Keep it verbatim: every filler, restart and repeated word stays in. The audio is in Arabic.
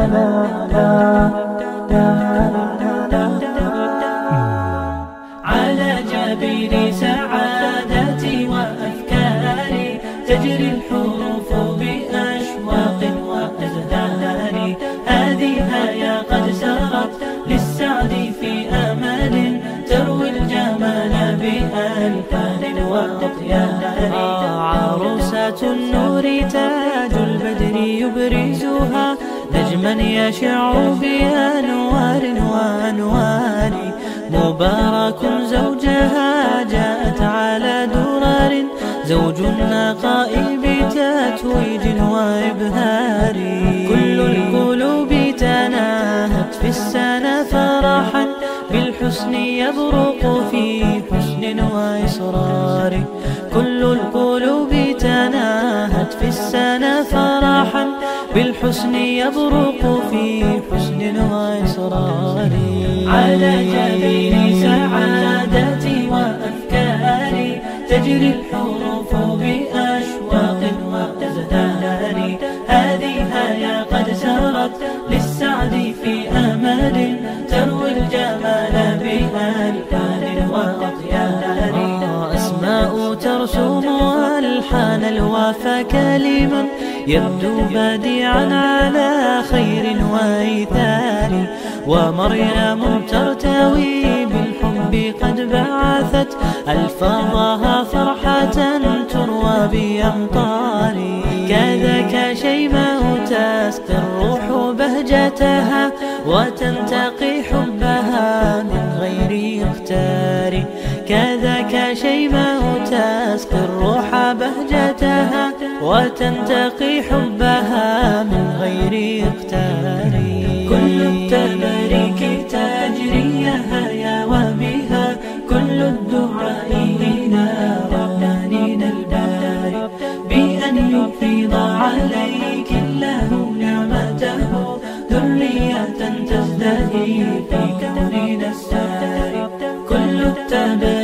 على جبين سعادتي وأفكاري تجري الحروف بأشواق وأزهار. هذه يا قد سرت للسعد في أمل تروي الجمال بألحان وأطيار. عروسة النور تاج البدر يبرزها نجما يشع بأنوار وأنوار. مبارك زوجها جاءت على درر زوج النقاء بتتويج وإبهار. كل القلوب تناهت في السنة فرحا بالحسن يبرق في حسن وإصرار. كل القلوب تناهت في السنة فرحا بالحسن يبرق في حسن وإصرار. على جبين سعادتي وأفكاري تجري الحروف بأشواق وأزهار. هذه يا قد سرت للسعد في أمل تروي الجمال بألحان وأطيار. أسماء ترسم ألحان الوفا كلما يبدو بديعا على خير وإيثار. ومريم ترتوي بالحب قد بعثت ألفاظها فرحة تروى بأمطار. كذاك شيماء تسقي الروح بهجتها وتنتقي حبها من غير اختار. كذاك شيماء تسقي الروح بهجتها وتنتقي حبها من غير اختار. كل التباريك تجري يا وبها كل الدعاء إلى رباننا الباري بأن يفيض عليك الله نعمته ذرية تزدهي في كوننا الساري. كل التباريك